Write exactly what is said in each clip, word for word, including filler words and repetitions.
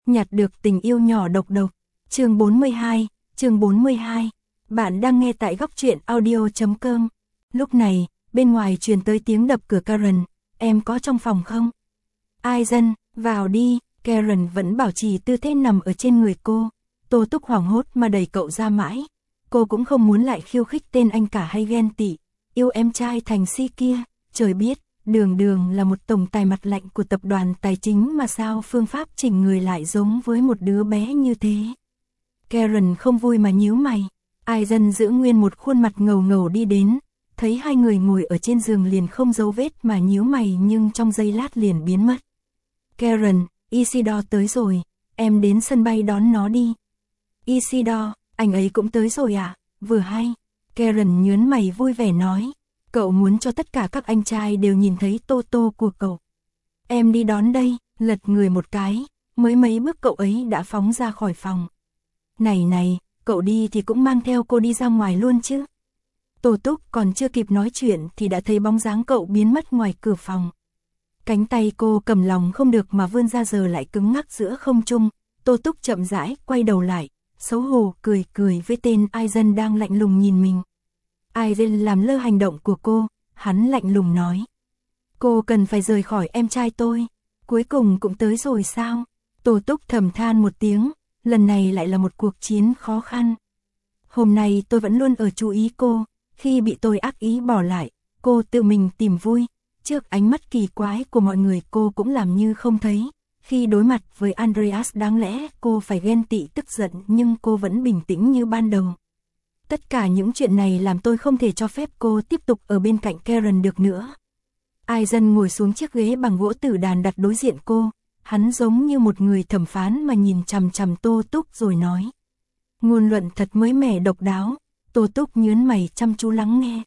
nhặt được tình yêu nhỏ độc độc. Chương bốn mươi hai, chương bốn mươi hai. Bạn đang nghe tại góc truyện audio chấm com. Lúc này, bên ngoài truyền tới tiếng đập cửa Karen, em có trong phòng không? Aizen, vào đi, Karen vẫn bảo trì tư thế nằm ở trên người cô. Tô Túc hoảng hốt mà đẩy cậu ra mãi. Cô cũng không muốn lại khiêu khích tên anh cả hay ghen tị, yêu em trai thành si kia, trời biết. Đường Đường là một tổng tài mặt lạnh của tập đoàn tài chính mà sao phương pháp chỉnh người lại giống với một đứa bé như thế. Karen không vui mà nhíu mày. Aizen giữ nguyên một khuôn mặt ngầu ngầu đi đến, thấy hai người ngồi ở trên giường liền không dấu vết mà nhíu mày nhưng trong giây lát liền biến mất. Karen, Isidore tới rồi, em đến sân bay đón nó đi. Isidore, anh ấy cũng tới rồi à? Vừa hay. Karen nhớn mày vui vẻ nói. Cậu muốn cho tất cả các anh trai đều nhìn thấy Toto của cậu. Em đi đón đây, lật người một cái, mới mấy bước cậu ấy đã phóng ra khỏi phòng. Này này, cậu đi thì cũng mang theo cô đi ra ngoài luôn chứ. Tô Túc còn chưa kịp nói chuyện thì đã thấy bóng dáng cậu biến mất ngoài cửa phòng. Cánh tay cô cầm lòng không được mà vươn ra giờ lại cứng ngắc giữa không trung. Tô Túc chậm rãi quay đầu lại, xấu hổ cười cười với tên Aizen đang lạnh lùng nhìn mình. Aizen làm lơ hành động của cô, hắn lạnh lùng nói. Cô cần phải rời khỏi em trai tôi, cuối cùng cũng tới rồi sao? Tô Túc thầm than một tiếng, lần này lại là một cuộc chiến khó khăn. Hôm nay tôi vẫn luôn ở chú ý cô, khi bị tôi ác ý bỏ lại, cô tự mình tìm vui. Trước ánh mắt kỳ quái của mọi người cô cũng làm như không thấy. Khi đối mặt với Andreas đáng lẽ cô phải ghen tị tức giận nhưng cô vẫn bình tĩnh như ban đầu. Tất cả những chuyện này làm tôi không thể cho phép cô tiếp tục ở bên cạnh Karen được nữa. Aizen ngồi xuống chiếc ghế bằng gỗ tử đàn đặt đối diện cô. Hắn giống như một người thẩm phán mà nhìn chằm chằm Tô Túc rồi nói. Ngôn luận thật mới mẻ độc đáo. Tô Túc nhớn mày chăm chú lắng nghe.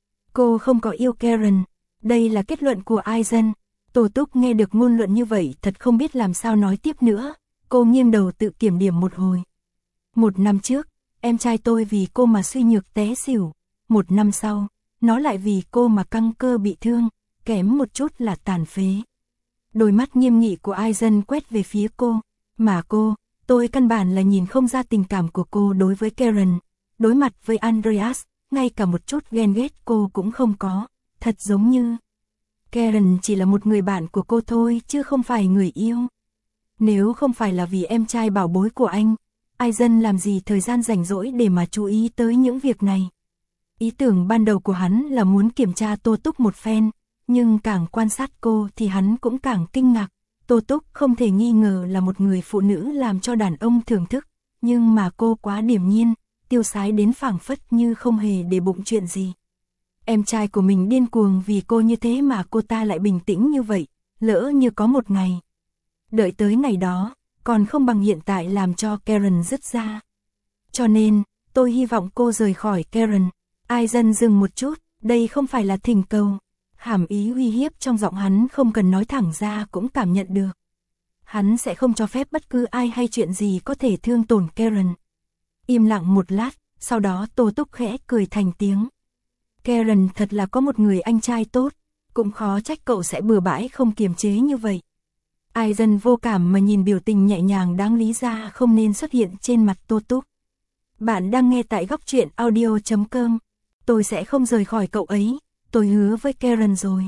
Cô không có yêu Karen. Đây là kết luận của Aizen. Tô Túc nghe được ngôn luận như vậy thật không biết làm sao nói tiếp nữa. Cô nghiêng đầu tự kiểm điểm một hồi. Một năm trước, em trai tôi vì cô mà suy nhược té xỉu. Một năm sau, nó lại vì cô mà căng cơ bị thương, kém một chút là tàn phế. Đôi mắt nghiêm nghị của Aizen quét về phía cô. Mà cô, tôi căn bản là nhìn không ra tình cảm của cô đối với Karen. Đối mặt với Andreas, ngay cả một chút ghen ghét cô cũng không có. Thật giống như Karen chỉ là một người bạn của cô thôi chứ không phải người yêu. Nếu không phải là vì em trai bảo bối của anh, Aizen làm gì thời gian rảnh rỗi để mà chú ý tới những việc này. Ý tưởng ban đầu của hắn là muốn kiểm tra Tô Túc một phen, nhưng càng quan sát cô thì hắn cũng càng kinh ngạc. Tô Túc không thể nghi ngờ là một người phụ nữ làm cho đàn ông thưởng thức, nhưng mà cô quá điềm nhiên, tiêu sái đến phảng phất như không hề để bụng chuyện gì. Em trai của mình điên cuồng vì cô như thế mà cô ta lại bình tĩnh như vậy, lỡ như có một ngày. Đợi tới ngày đó, còn không bằng hiện tại làm cho Karen dứt ra. Cho nên, tôi hy vọng cô rời khỏi Karen. Aizen dừng một chút, đây không phải là thỉnh cầu. Hàm ý uy hiếp trong giọng hắn không cần nói thẳng ra cũng cảm nhận được. Hắn sẽ không cho phép bất cứ ai hay chuyện gì có thể thương tổn Karen. Im lặng một lát, sau đó Tô Túc khẽ cười thành tiếng. Karen thật là có một người anh trai tốt, cũng khó trách cậu sẽ bừa bãi không kiềm chế như vậy. Aizen vô cảm mà nhìn biểu tình nhẹ nhàng đáng lý ra không nên xuất hiện trên mặt Tô Túc. Bạn đang nghe tại góc truyện audio chấm com. Tôi sẽ không rời khỏi cậu ấy, tôi hứa với Karen rồi.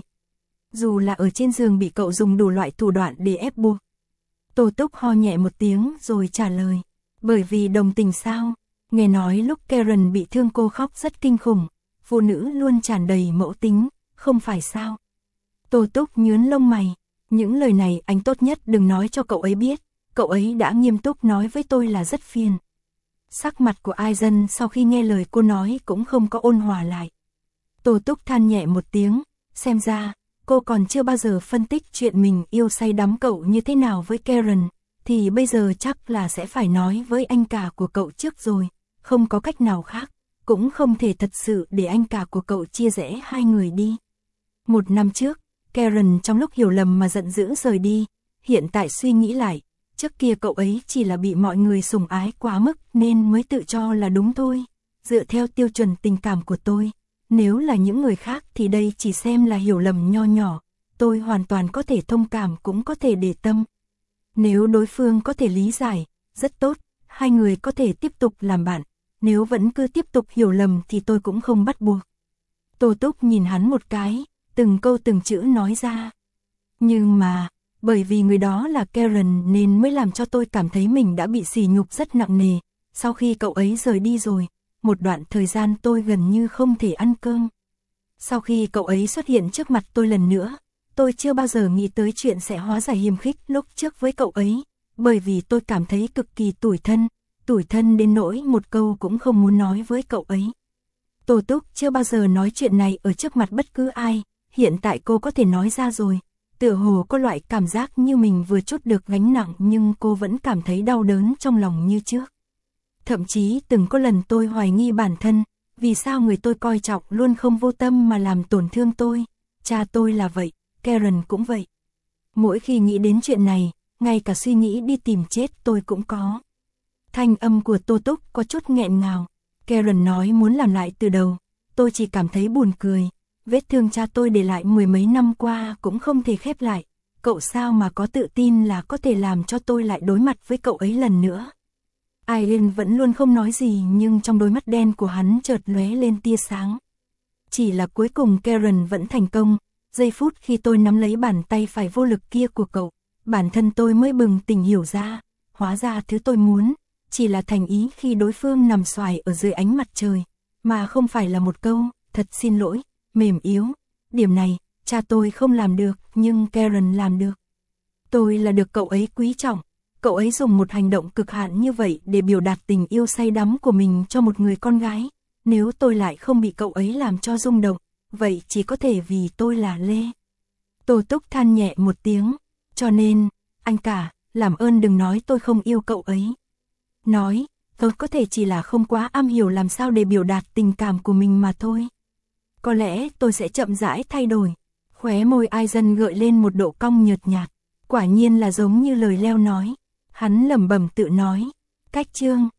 Dù là ở trên giường bị cậu dùng đủ loại thủ đoạn để ép buộc. Tô Túc ho nhẹ một tiếng rồi trả lời. Bởi vì đồng tình sao? Nghe nói lúc Karen bị thương cô khóc rất kinh khủng. Phụ nữ luôn tràn đầy mẫu tính, không phải sao? Tô Túc nhớn lông mày. Những lời này anh tốt nhất đừng nói cho cậu ấy biết. Cậu ấy đã nghiêm túc nói với tôi là rất phiền. Sắc mặt của Aizen sau khi nghe lời cô nói cũng không có ôn hòa lại. Tô Túc than nhẹ một tiếng. Xem ra, cô còn chưa bao giờ phân tích chuyện mình yêu say đắm cậu như thế nào với Karen. Thì bây giờ chắc là sẽ phải nói với anh cả của cậu trước rồi. Không có cách nào khác. Cũng không thể thật sự để anh cả của cậu chia rẽ hai người đi. Một năm trước, Karen trong lúc hiểu lầm mà giận dữ rời đi. Hiện tại suy nghĩ lại, trước kia cậu ấy chỉ là bị mọi người sủng ái quá mức nên mới tự cho là đúng thôi. Dựa theo tiêu chuẩn tình cảm của tôi, nếu là những người khác thì đây chỉ xem là hiểu lầm nho nhỏ. Tôi hoàn toàn có thể thông cảm cũng có thể để tâm. Nếu đối phương có thể lý giải, rất tốt, hai người có thể tiếp tục làm bạn. Nếu vẫn cứ tiếp tục hiểu lầm thì tôi cũng không bắt buộc. Tô Túc nhìn hắn một cái, từng câu từng chữ nói ra. Nhưng mà, bởi vì người đó là Karen nên mới làm cho tôi cảm thấy mình đã bị sỉ nhục rất nặng nề. Sau khi cậu ấy rời đi rồi, một đoạn thời gian tôi gần như không thể ăn cơm. Sau khi cậu ấy xuất hiện trước mặt tôi lần nữa, tôi chưa bao giờ nghĩ tới chuyện sẽ hóa giải hiềm khích lúc trước với cậu ấy, bởi vì tôi cảm thấy cực kỳ tủi thân, tủi thân đến nỗi một câu cũng không muốn nói với cậu ấy. Tô Túc chưa bao giờ nói chuyện này ở trước mặt bất cứ ai, hiện tại cô có thể nói ra rồi, tựa hồ có loại cảm giác như mình vừa trút được gánh nặng nhưng cô vẫn cảm thấy đau đớn trong lòng như trước. Thậm chí từng có lần tôi hoài nghi bản thân, vì sao người tôi coi trọng luôn không vô tâm mà làm tổn thương tôi, cha tôi là vậy, Karen cũng vậy. Mỗi khi nghĩ đến chuyện này, ngay cả suy nghĩ đi tìm chết tôi cũng có. Thanh âm của Tô Túc có chút nghẹn ngào. Karen nói muốn làm lại từ đầu, tôi chỉ cảm thấy buồn cười. Vết thương cha tôi để lại mười mấy năm qua cũng không thể khép lại. Cậu sao mà có tự tin là có thể làm cho tôi lại đối mặt với cậu ấy lần nữa. Irene vẫn luôn không nói gì nhưng trong đôi mắt đen của hắn chợt lóe lên tia sáng. Chỉ là cuối cùng Karen vẫn thành công. Giây phút khi tôi nắm lấy bàn tay phải vô lực kia của cậu, bản thân tôi mới bừng tỉnh hiểu ra. Hóa ra thứ tôi muốn chỉ là thành ý khi đối phương nằm xoài ở dưới ánh mặt trời, mà không phải là một câu, thật xin lỗi, mềm yếu. Điểm này, cha tôi không làm được, nhưng Karen làm được. Tôi là được cậu ấy quý trọng. Cậu ấy dùng một hành động cực hạn như vậy để biểu đạt tình yêu say đắm của mình cho một người con gái. Nếu tôi lại không bị cậu ấy làm cho rung động, vậy chỉ có thể vì tôi là Lê. Tô Túc than nhẹ một tiếng, cho nên, anh cả, làm ơn đừng nói tôi không yêu cậu ấy. Nói, tôi có thể chỉ là không quá am hiểu làm sao để biểu đạt tình cảm của mình mà thôi. Có lẽ tôi sẽ chậm rãi thay đổi. Khóe môi Aizen gợi lên một độ cong nhợt nhạt, quả nhiên là giống như lời Leo nói. Hắn lẩm bẩm tự nói, cách chương